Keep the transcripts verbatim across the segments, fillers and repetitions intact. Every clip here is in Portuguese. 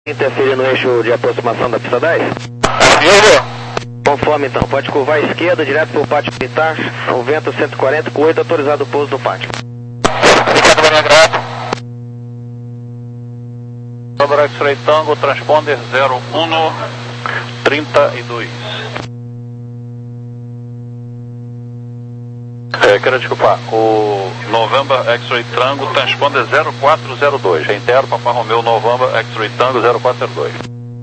Interferir no eixo de aproximação da pista dez? Conforme então, pode curvar à esquerda, direto para o pátio militar, o vento cento e quarenta com oito, autorizado o pouso no pátio. Obrigado, Maria Graça. Sobre X-Ray Tango, transponder zero um trinta e dois. É, quero desculpar, o November X-Ray Tango, transponder zero quatro zero dois. Reitero, Papa Romeo November X-Ray Tango zero quatro zero dois.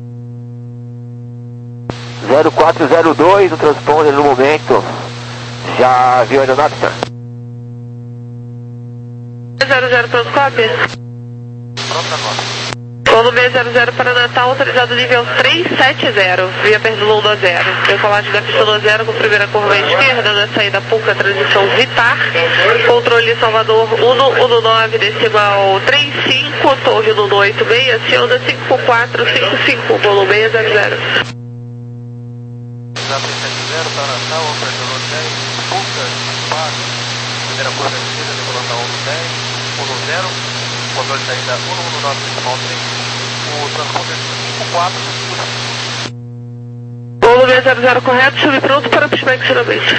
zero quatro zero dois, o transponder no momento. Já viu a aeronave, senhor? zero zero, pronto, cópia. Pronto, agora. Voo B zero zero para Natal, autorizado nível trezentos e setenta, via Pernilongo do zero. Decolagem da pista do zero com primeira curva à esquerda, na saída Puca, transição Vitar. Controle Salvador um um nove, decimal trinta e cinco, torre um um oito seis, Cianda cinco quatro cinco cinco, volume B zero zero. zero para Natal, Pernilongo dez, Puca, quatro, primeira curva à esquerda, decolagem um dez, um zero. Controle de saída um um nove, decimal trinta e cinco. O transponder cinco quatro cinco cinco. Volume zero zero correto, chame pronto para pushback finalmente.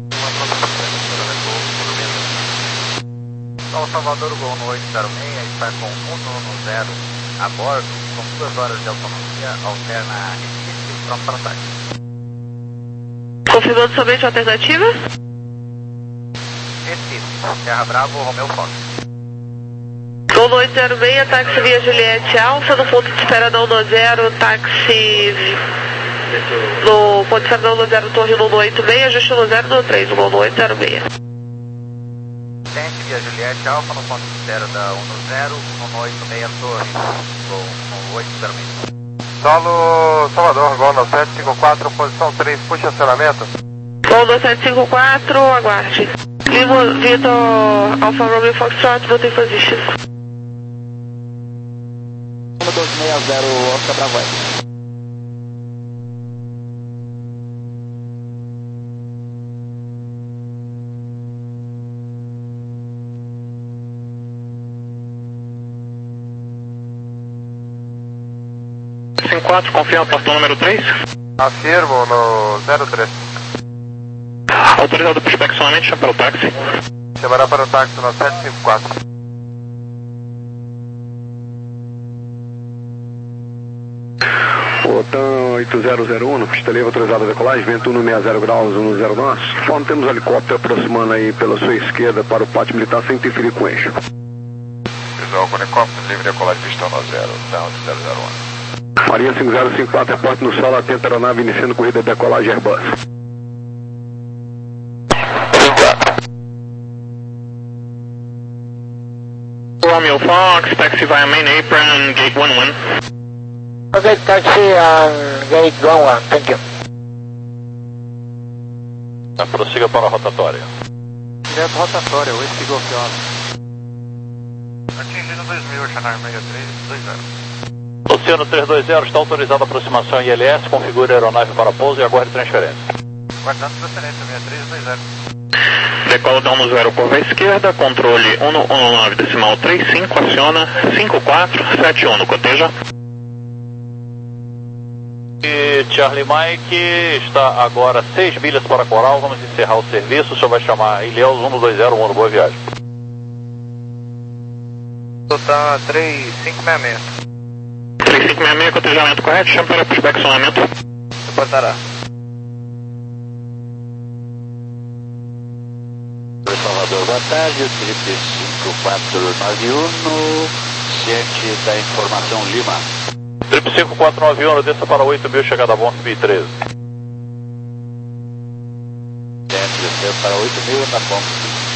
São Salvador, Gol no oito zero seis, está com um um zero a bordo, com duas horas de autonomia, alterna Recife, pronto para ataque. Confirmando somente a alternativa? Recife, Terra Bravo, Romeu Fox. Gol no oito zero seis, táxi via Juliette Alfa, no ponto de espera da um zero, táxi no ponto de espera da um zero, torre no um oito seis, ajuste no zero no três, Gol no oito zero seis. Tente via Juliette Alfa, no ponto de espera da um zero, no oito seis, torre, Gol no oito zero seis. Solo Salvador, Gol no sete cinco quatro, posição três, puxa acionamento. Gol no sete cinco quatro, aguarde. Lima, Vitor, Alfa Romeo Foxtrot, voltei position. dois seis zero, Oscar Bravo. cinco quatro, confirma, portão número três. Afirmo no zero três. Autorizado para inspecionamento, chama para o táxi. Chamará para o táxi no sete cinco quatro. Otan oito zero zero um, pista livre autorizada a decolagem, vento um sessenta graus, um zero nós. Conforme temos helicóptero aproximando aí pela sua esquerda para o pátio militar sem interferir com o eixo. Visual com helicóptero, livre decolagem, pistão no zero, down zero zero um. Marinha cinco zero cinco quatro, reporte no solo, atenta a aeronave iniciando corrida de decolagem Airbus. Romeo Fox, taxi via main apron, gate one one. Okay, taxi on gate one one, thank you. Prossiga para a rotatória. Direto rotatória, oito Golf Oscar. Atingindo dois mil, Oceanar sessenta e três, dois zero. Oceano trezentos e vinte, está autorizada a aproximação I L S, configure a aeronave para pouso e aguarde transferência. Guardando transferência, sessenta e três, dois zero. Decola da um zero, curva à esquerda, controle um um nove, decimal trinta e cinco, aciona cinco quatro sete um, coteja. E Charlie Mike está agora seis milhas para Coral, vamos encerrar o serviço, o senhor vai chamar Ilhéus um dois zero um, boa viagem. Total três cinco seis seis. três cinco seis seis, cotejamento correto, chama para pushback acionamento. Reportará. Salvador, boa tarde, o Felipe cinco quatro nove um, ciente da informação Lima. Trip cinco quatro nove um, desça para oito mil, chegada a Bonf B treze. Ciente, desceu para oito mil na ponta.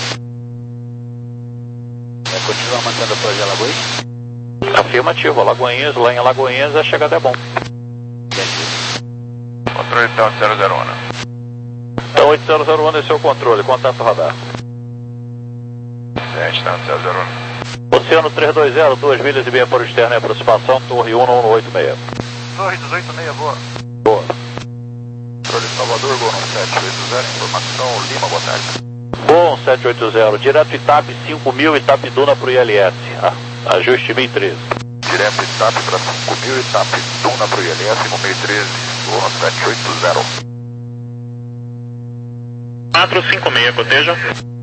Vai continuar mantendo a projeto Alagoinhas? Afirmativo, Alagoinhas, lá em Alagoinhas a chegada é bom. Entendi. Controle então zero zero um. Então oito zero zero um, desceu o controle, contato radar. Ciente, então zero zero um. Oceano trezentos e vinte, duas milhas e meia por externa em aproximação, torre um um oito seis. Torre duzentos e oitenta e seis, boa. Boa. Controle Salvador, Gol no sete oitenta, informação Lima, boa tarde. Bom, sete oitenta, direto Itap cinco mil, Itapiduna para o I L S. Ah, ajuste mil e treze. direto I T A P para cinco mil, I T A P Duna para o I L S, cinco mil e treze, Duna sete oito zero. quatro cinco seis, coteja.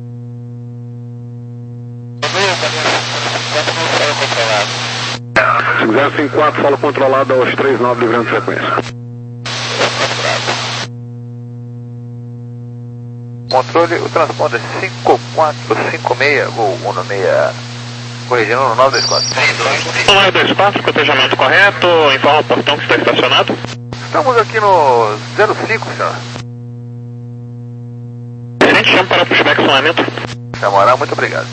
cinco zero cinco quatro, solo controlado aos três nove, livrando sequência. Controle, o transponder cinco quatro cinco seis, Gol um seis, corrigindo no nove dois quatro. nove dois quatro, cotejamento correto, informa o portão que está estacionado. Estamos aqui no zero cinco, senhor. Gente, chama para pushback sonamento. Chamará, muito obrigado.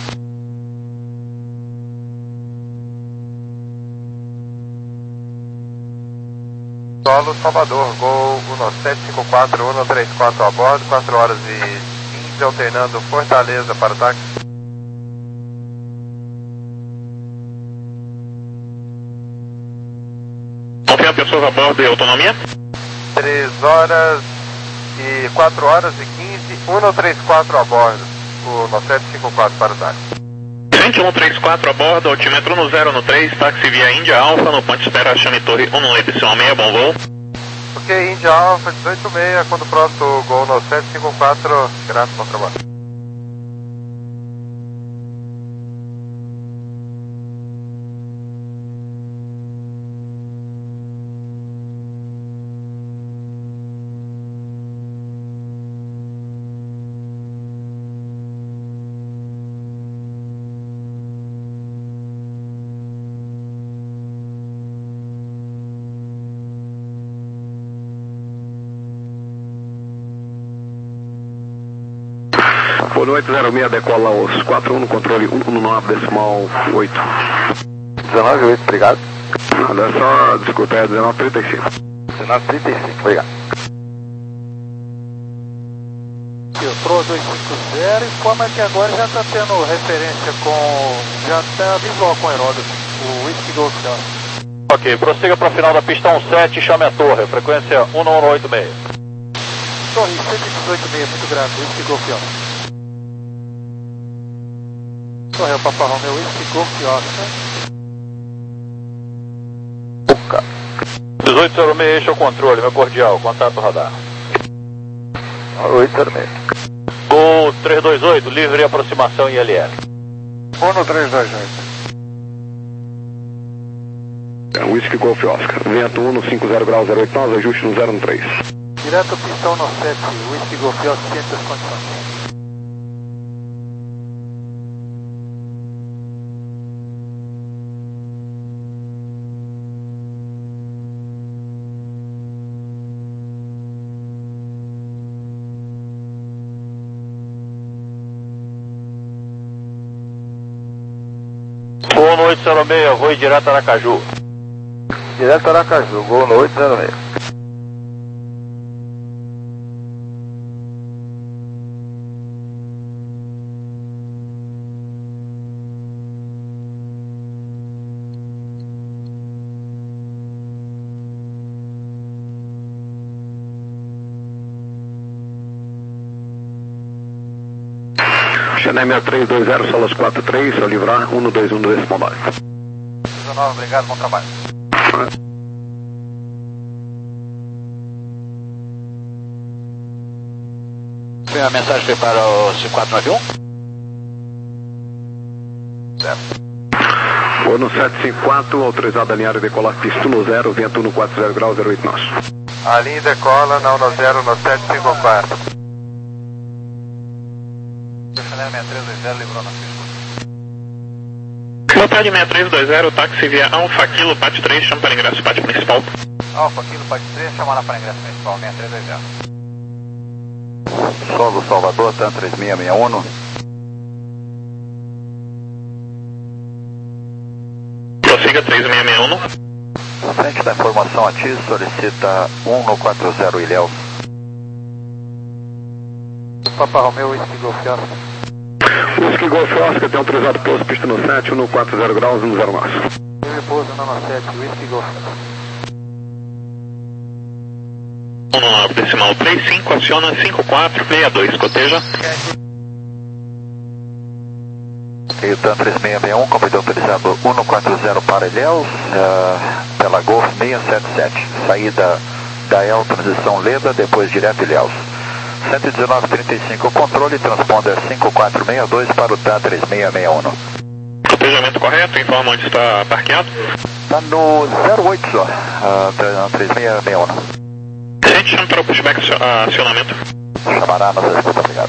Solo Salvador, Gol um sete cinco quatro, um três quatro a bordo, quatro horas e quinze, alternando Fortaleza para o táxi. Confirma pessoas a bordo e autonomia. três horas e quatro horas e quinze, um três quatro a bordo, o sete cinco quatro para o táxi. Gente, um três quatro a bordo, altímetro no zero no três, táxi via Índia Alfa, no ponto de espera Chame Torre um no Y seis, bom voo. Ok, Índia Alfa dezoito seis, quando pronto, Gol no sete cinco quatro, graças ao trabalho. Por oito zero seis, decola aos quatro um no controle um um nove decimal oito. dezenove oito, obrigado. Nada, é só, desculpa, é dezenove trinta e cinco. dezenove trinta e cinco, obrigado. Pro dois cinco zero, informa que agora já está tendo referência com, já está visual com aeródromo, o Whisky Golf Delta. Ok, prossiga para a final da pista um sete, chame a torre, frequência um um oito seis. Torre cento e dezoito seis, muito grato, Whisky Golf Delta. Torre, é o Papa Romeo, Whisky Golf Delta. dezoito zero seis, eixo ao controle, meu cordial, contato radar. oito zero seis. Gol três dois oito, livre aproximação I L L. um três dois oito. É, Whisky Golf Oscar, vento um no cinco zero graus zero oito nove, ajuste no zero um três. Direto pistão no sete, Whisky Golf Delta, ciente das condições. Gol no oito zero seis, vou direto a Aracaju. Direto a Aracaju, gol no oito zero seis. Xané seis três dois zero, solas quatro três, ao livrar um dois um no decimal nove. dezenove, obrigado, bom trabalho. Tem uma mensagem para o cinco quatro nove um? Certo. Vou no sete cinco quatro, autorizado a alinhar e decolar pista no zero, vento no quatro zero graus zero oito nosso. A linha decola, não no zero, no sete cinco quatro. Chanel seis três dois zero, livrou na pista. Boa tarde, seis três dois zero, táxi via Alfa Kilo, Pat três, chama para ingresso, Pat principal. Alfa Kilo, Pat três, chamar para ingresso principal, seis três dois zero. Solo Salvador, TAM três seis seis um. Prossiga três seis seis um. Frente da informação a ti, solicita um no quatro zero Ilhéus. Papa Romeo, Whisky Golf Delta. Whisky Golf Oscar, tem autorizado pouso, pista no sete, um no quatro zero graus, um zero nosso. Eu repouso no sete, Whisky Golf Delta. um nove decimal trinta e cinco, aciona cinco quatro seis dois, coteja. Ok, ok, TAM três seis seis um, corrida autorizado cento e quarenta para Ilhéus, uh, pela Golf seiscentos e setenta e sete, saída da El, transição Leda, depois direto Ilhéus. cento e dezenove trinta e cinco, controle, transponder cinco quatro seis dois para o TAM três seis seis um. Despejamento correto, informa onde está parqueado. Está no zero oito só, uh, três seis seis um. Gente, chama para o pushback acionamento. Chamará, nossa escuta, obrigado.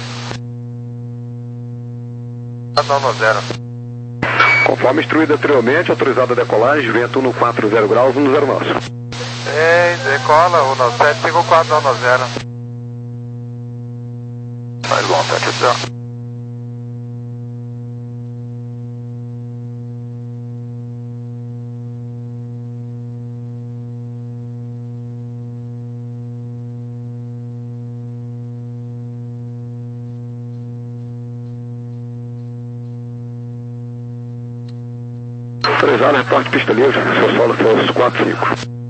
Não, no zero. Conforme instruído anteriormente, autorizada a decolagem, vento no quatro zero graus, no zero nosso. Ei, decola, um nove sete cinco quatro, não, no zero. Faz bom, sete zero. Autorizado, reporte pista livre, seu solo foi os quatro cinco.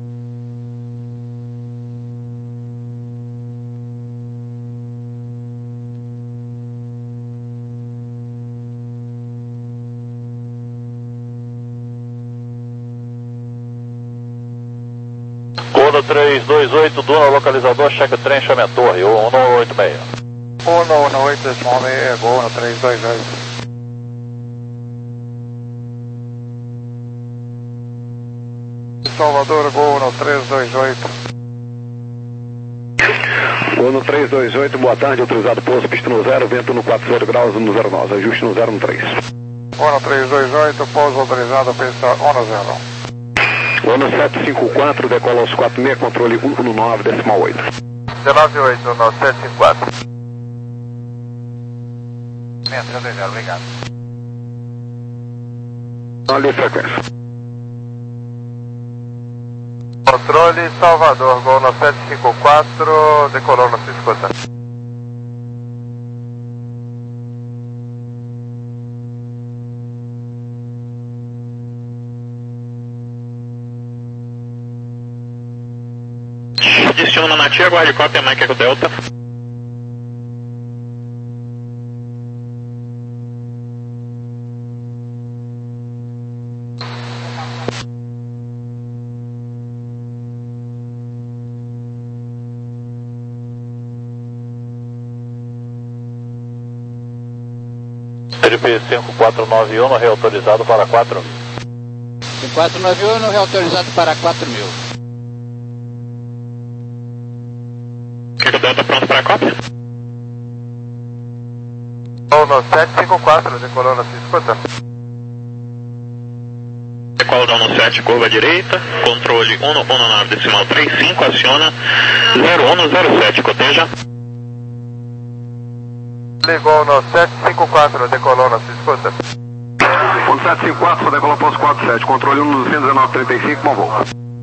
Uno três dois oito, Duna localizador, checa trem, chame a torre, um oito seis. um oito seis, Gol no três dois oito. Salvador, Gol no três dois oito. Gol no três dois oito, boa tarde, autorizado pouso, pista no zero, vento no quatro zero graus, no zero nove, ajuste no zero no três. Gol no três dois oito, pouso autorizado, pista um no zero. Gol no sete cinco quatro, decola aos quatro seis, controle um no nove, decimal oito. dezenove oito, no sete cinco quatro. seis três zero, obrigado. Ali, frequência. Controle Salvador, Gol no sete cinco quatro, decolou na sua escuta. Destino na Natia, guarde cópia, Mike Eco Delta. T P cinco quatro nove um, reautorizado para quatro mil. cinco quatro nove um, reautorizado para quatro mil. Eco Delta pronto para a cópia? Gol no sete cinco quatro, decolou na sua escuta. Decola down no sete, curva direita, controle um no nove decimal três cinco, aciona zero um no zero sete, coteja. Ligou no sete cinco quatro, decolou na sua escuta. Um sete cinco quatro, decolou para os quatro sete, controle um no cento e dezenove trinta e cinco, bom voo.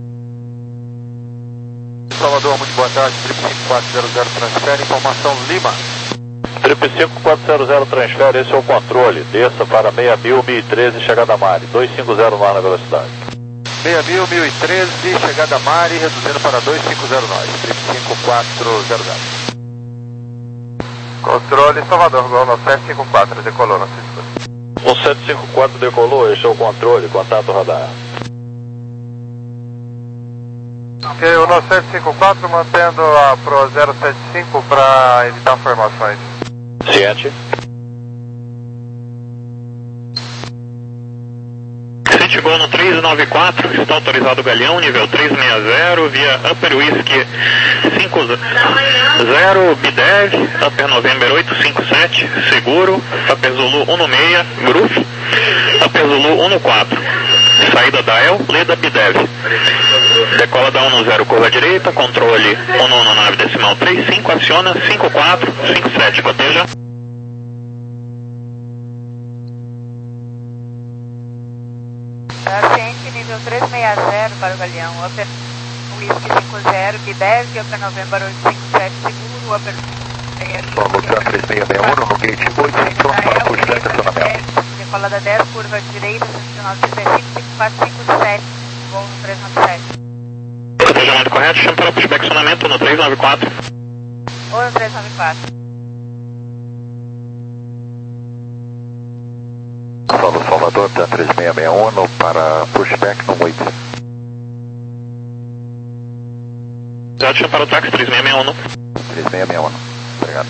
Salvador, muito boa tarde, triplo cinco quatro zero zero, transfere, informação Lima. Triplo cinco quatro zero zero, transfere, esse é o controle, desça para seis mil, mil e treze, chegada a Mari, dois cinco zero nove na velocidade. seis mil, mil e treze, chegada a Mari, reduzindo para dois cinco zero nove, triplo cinco quatro zero zero. Controle Salvador, Gol no sete cinco quatro, decolou na sua escuta. O sete cinco quatro decolou, esse é o controle, contato radar. Ok, o no sete cinco quatro mantendo a Pro zero sete cinco para evitar formações. Ciente. Ciente Gol no três nove quatro, está autorizado o Galeão, nível três seis zero, via Upper Whisky cinco zero, B D E V, Upper November oito cinco sete, seguro, Upper Zulu um seis, Groove, Upper Zulu um quatro, saída da El, Leda B D E V. Decola da um no zero, curva direita, controle um no nove decimal três cinco, aciona cinco quatro cinco sete, coteja. Ciente nível três seis zero para o Galeão, Upper Whisky cinco zero, B D E V, Upper November oito cinco sete, seguro, Upper Vamos para três seis seis um, no gate oito, pronto para puxar estacionamento. Decolada dez, curva direita, nacional trinta e cinco, cinco quatro cinco sete, voo no três nove sete. Cotejamento correto, chama para pushback acionamento no três nove quatro. Ou no três nove quatro. Salvador da três seis seis um para pushback no Muide. Delta para o táxi três seis seis um. três seis seis um, obrigado.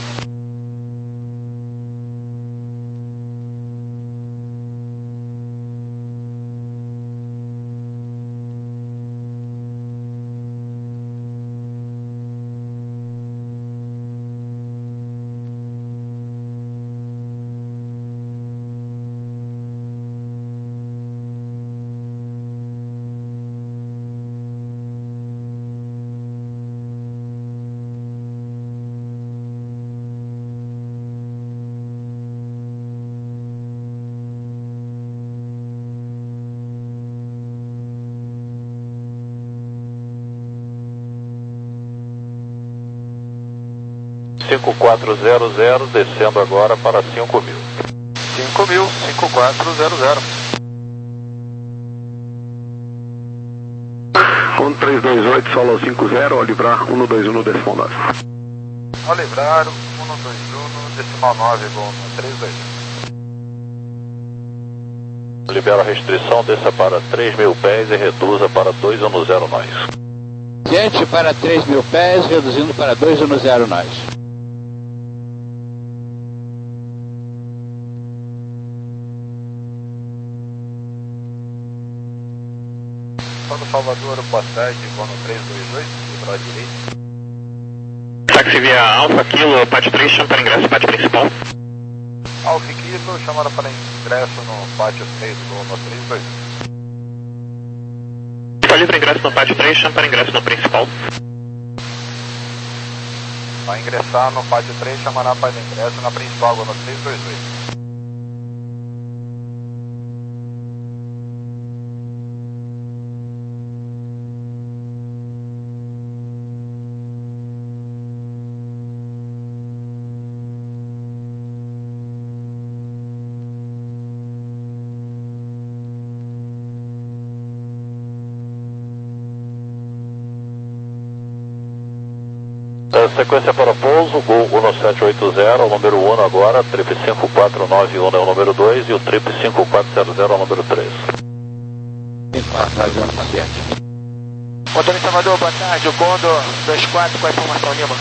cinco quatro zero zero, descendo agora para cinco mil. cinco mil, cinco quatro zero zero. um três dois oito, solo cinco zero, ao livrar um dois um, decimal nove. Ao livrar um dois um, decimal nove, com três dois um. Libera a restrição, desça para três mil pés e reduza para dois um zero nós. Gente para três mil pés, reduzindo para dois um zero nós. Quando Salvador, boa tarde, voo no três dois oito, librar à direita. Táxi via Alfa Kilo, pátio três, chama para ingresso, pátio principal. Alfa Kilo, chamada para ingresso no pátio três, voo no três dois oito. Está livre ingresso no pátio três, chama para ingresso no principal. Para ingressar no pátio três, chamará para ingresso na principal, voo no três dois oito. Sequência para pouso, Gol um sete oito zero, o número um agora, trip cinco quatro nove um é o número dois e o trip cinco quatro zero zero é o número três. Motorista Salvador, boa tarde, o Condor dois quatro, com a informação Lima.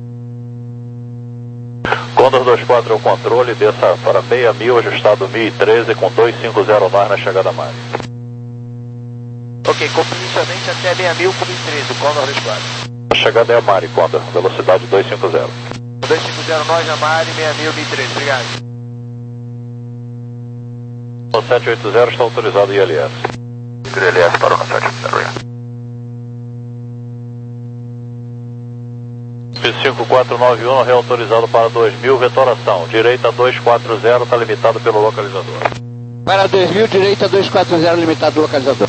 Condor dois quatro é o controle, desça para seis mil, ajustado mil e treze com dois cinco zero nós na chegada a Mari. Ok, cumpre inicialmente até seis mil com mil e treze, o Condor dois quatro. A chegada é a Mari, Condor, velocidade dois cinco zero. dois cinco zero nós na Mari, seis mil, mil e treze, obrigado. um sete oito zero está autorizado I L S. I L S para o um sete oito zero. cinco quatro nove um reautorizado para dois mil, vetoração. Direita dois quatro zero, está limitado pelo localizador. Para dois mil, direita dois quatro zero, limitado do localizador.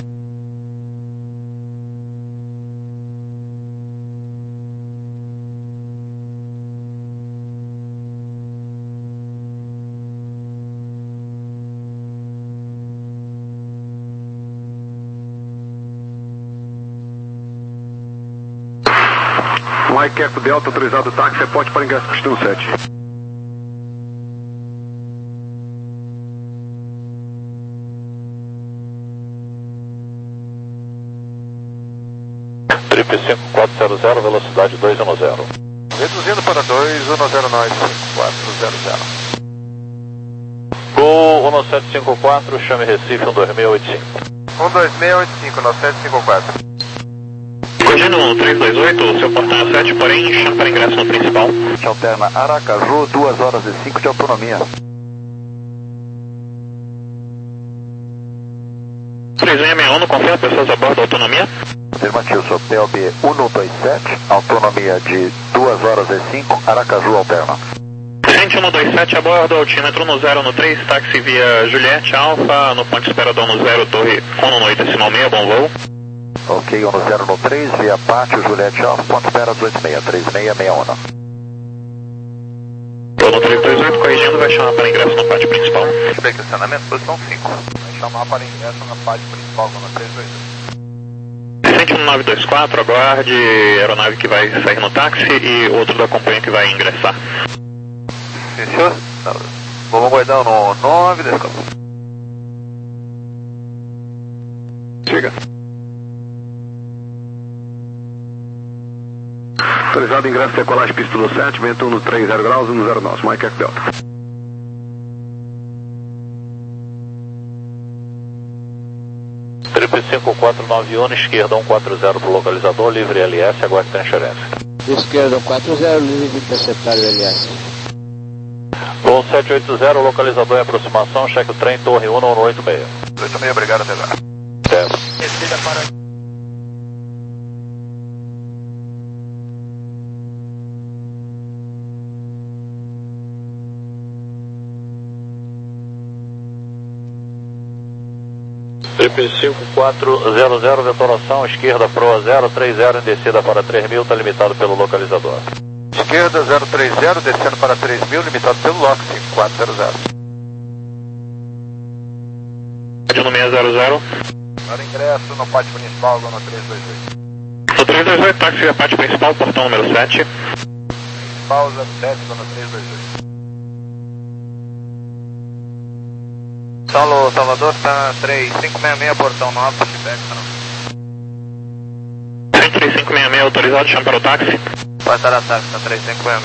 Mike Eco Delta, autorizado táxi, reporte para ingresso destino sete. Trip cinco quatro zero zero, velocidade dois um zero. Reduzindo para dois um zero nós, cinco quatro zero zero. Gol um sete cinco quatro, chame Recife um dois seis oito cinco. um dois seis oito cinco, nove sete cinco quatro. Correndo três dois oito, seu portão sete, porém, chama para ingresso no principal. Alterna Aracaju, duas horas e cinco de autonomia. três seis seis um, confirma pessoas a bordo, autonomia. Afirmativo, sou P O B um dois sete, autonomia de duas horas e cinco, Aracaju alterna. Gente um dois sete a bordo, altímetro no zero no três, táxi via Juliette Alfa, no ponto esperador no zero, torre um oito decimal seis, bom voo. Ok, um zero no três, via Pátio, Juliette Alfa, ponto espera dezoito seis, três seis seis um. Tô no três dois oito, corrigindo, vai chamar para ingresso no pátio principal. Estacionamento, posição cinco. Vai chamar para ingresso na pátio principal, no três dois oito. Vicente um nove dois quatro, aguarde aeronave que vai sair no táxi e outro da companhia que vai ingressar. Sim, senhor. Vamos aguardar no nove, desculpa. Chega. Autorizado ingresso decolagem pista do sete, vento no trinta graus, no zero nós, Mike Eco Delta. Trip cinco quatro nove um, esquerda um quatro zero para o localizador, livre L S, aguarde transferência. Esquerda um quatro zero, livre interceptário L S. Voo sete oito zero, localizador em aproximação, cheque o trem, torre um um oito seis. oito seis, obrigado, até já. Certo. Descida para... Trip cinco quatro zero zero, detonação, esquerda proa zero três zero, em descida para três mil, está limitado pelo localizador. Esquerda zero três zero, descendo para três mil, limitado pelo lock cinco quatro zero zero. Rádio no seis zero zero. Para ingresso no pátio municipal, no três dois oito. No três dois oito, táxi a pátio principal, portão número sete. Principal zero sete, no três dois oito. Saulo, Salvador, está três cinco seis seis, portão nove, feedback, três três cinco seis seis, autorizado, chama para o táxi. Passar a táxi, está três cinco seis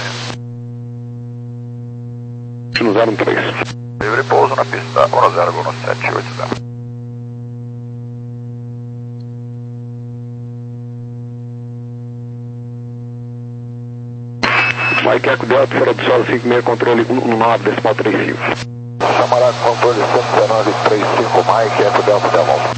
seis. No zero três. Livre pouso na pista um zero um sete oito zero. Mike Eco Delta, fora do solo cinco seis, controle um nove, decimal trinta e cinco. Chamará controle cento e dezenove trinta e cinco, Mike Eco Delta, até a volta.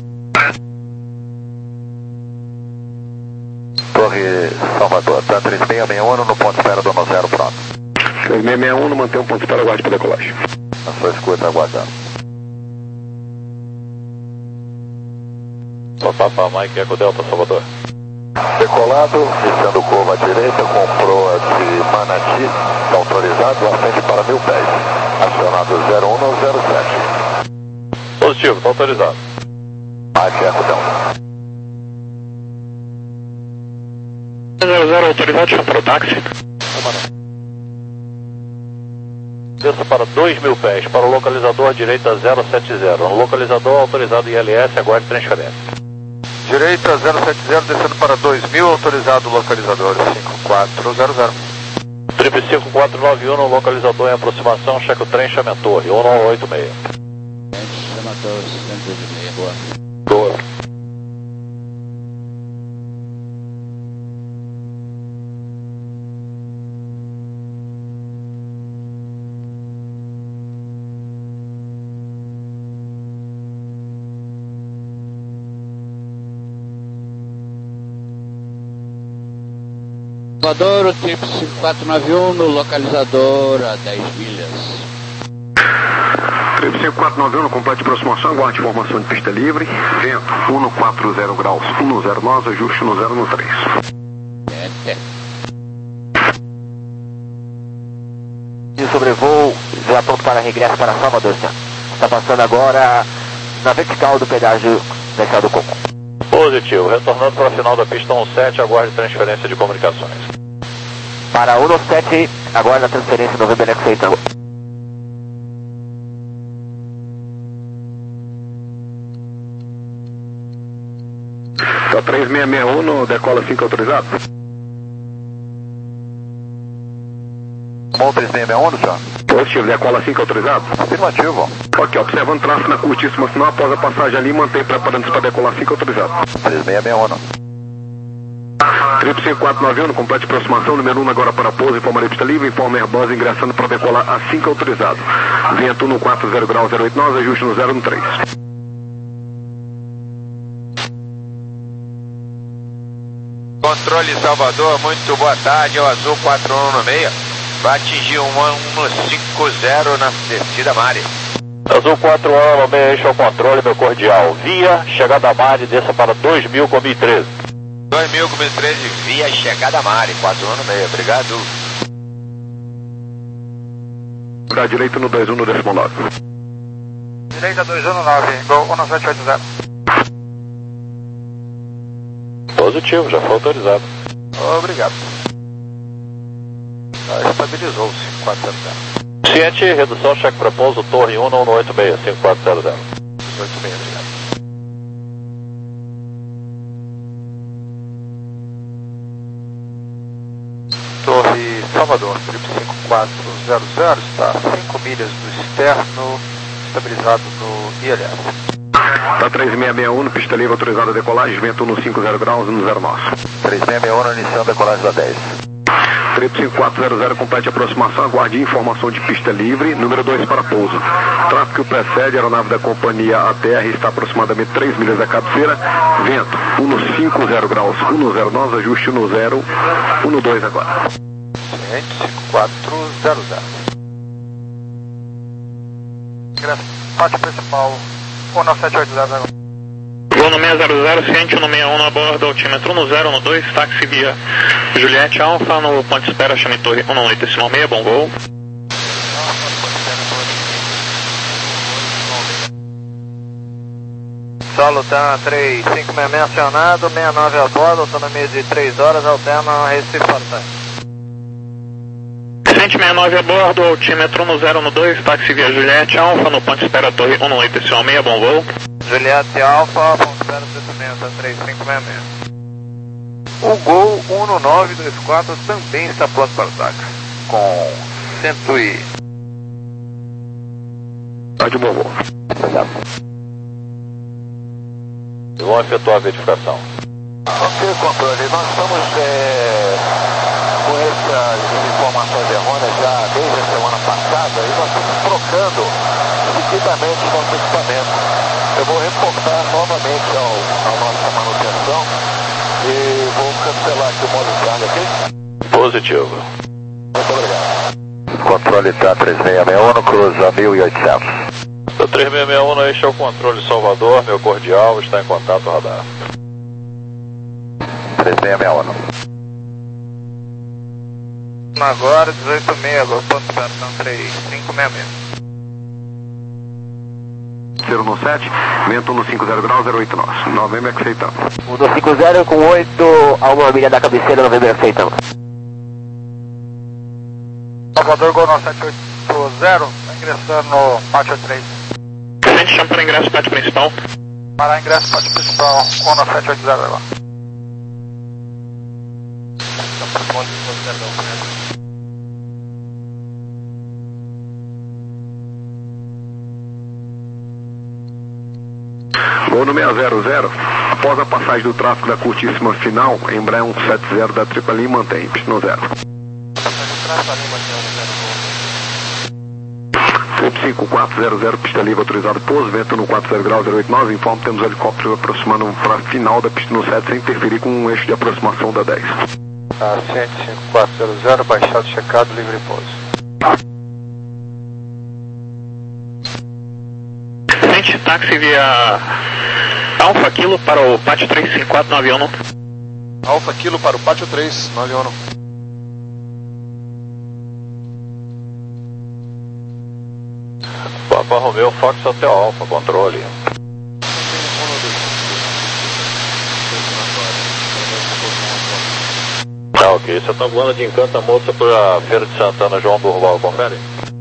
Torre Salvador, tá três seis seis um no ponto de espera do zero, pronto. três seis seis um, mantém um ponto de espera, aguarde para decolagem. Na sua escuta, aguardando. Total para Mike Eco Delta, Salvador. Decolado, descendo curva à direita, com proa de Manati, está autorizado, ascende para mil pés. Acionado zero um no zero sete. Positivo, está autorizado. Mike Eco Delta. zero zero, autorizado, chama para o táxi. Desça para dois mil pés, para o localizador direita zero sete zero. No localizador autorizado I L S, aguarde transferência. Direita zero sete zero, descendo para dois mil, autorizado localizador cinco quatro zero zero. Trip cinco quatro nove um, no localizador em aproximação, cheque o trem, chame a torre, um um oito seis. Chama a torre, cento e seis, boa. Boa. Salvador, o Trip cinco quatro nove um, no localizador a dez milhas. Trip cinco quatro nove um, no complete de aproximação, aguarde informação de pista livre, vento um no quatro zero graus, um no zero nós, ajuste no zero no três. É, é. De sobrevoo, já pronto para regresso para Salvador, já. Está passando agora na vertical do pedágio da Estrada do Coco. Positivo, retornando para a final da pista um sete, aguarde transferência de comunicações. Para um sete, aguarda a transferência do November X então. Tá três seis seis um, no decola cinco autorizado. Bom, três seis seis um, senhor? Positivo, decola cinco autorizado. Afirmativo. Ok, observando tráfego na curtíssima sinal, após a passagem ali, mantém preparando-se para decolar cinco autorizado. três seis seis um. Trip cinco quatro nove um, no complete de aproximação, número um agora para pouso, informarei pista livre, informa Airbus ingressando para decolar a cinco autorizado. Vento no quatro zero graus zero oito nós, ajuste no zero no três. Controle Salvador, muito boa tarde, é o Azul quatro um no seis. Vai atingir um um cinco zero na descida Mari. Azul quatro um no seis, eixo ao controle, meu cordial. Via, chegada a Mari, desça para dois mil com mil e treze. dois mil com mil e treze, via chegada Mari, quatro um no seis, obrigado. Para direito no dois um no décimo nove. Direita dois um no nove, gol um sete oito zero. Positivo, já foi autorizado. Obrigado. Ah, estabilizou-se, quatro zero zero. Ciente, redução, cheque para pouso, torre um um oito seis, cinco quatro zero zero. oito seis, obrigado. Salvador, trip cinco quatro zero zero, está a cinco milhas do externo, estabilizado no I L S. Tá três seis seis um, pista livre, autorizada a decolagem, vento no cinquenta graus, no zero nove. três seis seis um, iniciando a decolagem da dez. Trip cinco quatro zero zero, complete aproximação, aguarde informação de pista livre, número dois para pouso. Tráfego que o precede, a aeronave da companhia A T R está aproximadamente três milhas da cabeceira, vento um no cinquenta graus, um no zero nove, ajuste no zero, um no dois agora. cinco quatro zero zero. Ingresso, pátio principal, um nove sete oito zero zero. Voo no seis zero zero, ciente um no sessenta e um a bordo, altímetro no zero no dois, táxi via Juliette Alfa, no ponto de espera, chame torre um oito decimal seis, bom voo. Solo tá três cinco seis seis acionado, sessenta e nove a bordo, autonomia de três horas, alterna Recife Fortaleza. cento e sessenta e nove a bordo, altímetro no zero no dois, táxi via Juliette Alfa, no ponto de espera torre um oito decimal seis, bom voo. Juliette Alfa, ponto de espera descimento, três cinco seis seis. O Gol um nove dois quatro também está pronto para o ataque, com cento e... Tá de bom voo. Vão efetuar a verificação. Ok, controle, nós estamos é, com essas informações errôneas já desde a semana passada e nós estamos trocando seguidamente nosso equipamento. Eu vou reportar novamente ao, à nossa manutenção e vou cancelar aqui o modo de carga, ok? Positivo. Muito obrigado. Controle T A três seis seis um, cruza mil e oitocentos. Da três seis seis um, este é o controle Salvador, meu cordial, está em contato radar. três seis seis um. Agora, dezoito seis, agora ponto de espera, são três cinco seis seis. zero no sete, vento no cinquenta graus, zero oito nove. Novembro aceitamos. um dois cinco zero com oito a uma milha da cabeceira, novembro aceitamos. Salvador, Gol nove sete oito zero, está ingressando no pátio três. Presente, chama para ingresso pátio principal. Para ingresso pátio principal, um nove sete oito zero agora. Gol no seis zero zero, após a passagem do tráfego da curtíssima final, Embraer cento e setenta da tripla linha mantém, pista no zero. Trip cinco quatro zero zero, pista livre autorizado pouso, vento no quarenta graus, zero oito nove, informo que temos helicóptero aproximando para a final da pista no sete sem interferir com um eixo de aproximação da dez. Tá, ciente cinco quatro zero zero, baixado, checado, livre pouso. Ciente, táxi via Alfa Kilo para o pátio três cinco quatro nove um. Alfa Kilo para o pátio três nove um. Papa Romeo Fox Hotel Alfa, controle. Tá, ok. Você está voando de Encanta Moça para a Feira de Santana, João Durval, confere?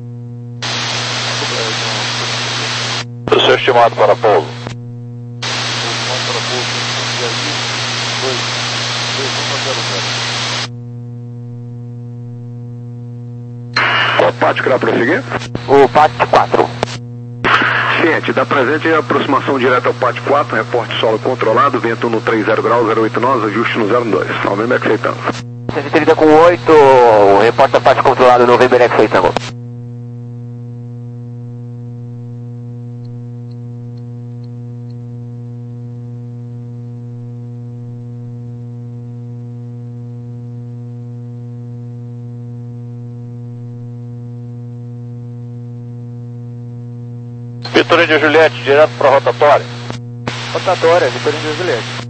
O seu estimado para pouso? Qual pátio que irá prosseguir? O pátio quatro. Ciente, da presente aproximação direta ao pátio quatro, reporte solo controlado, vento no trinta graus, zero oito nove, ajuste no zero dois. Novembro aceitamos. cento e trinta com oito, reporta pátio controlado, novembro aceitamos. Vitorino de Juliette, direto para a rotatória. Rotatória, Vitorino de Juliette.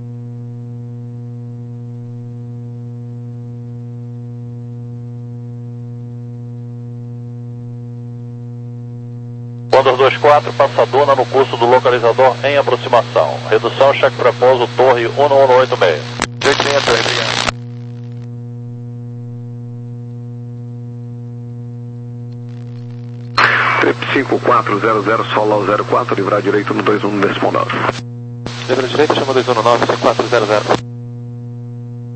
Condor vinte e quatro, passadona no curso do localizador em aproximação. Redução, cheque prepouso, torre um um oito seis. oito seis, obrigado. Trip cinco quatro zero zero, solo ao zero quatro, livrar direito no dois um decimal nove. Livrar direito, chama dois um nove, cinco quatro zero zero.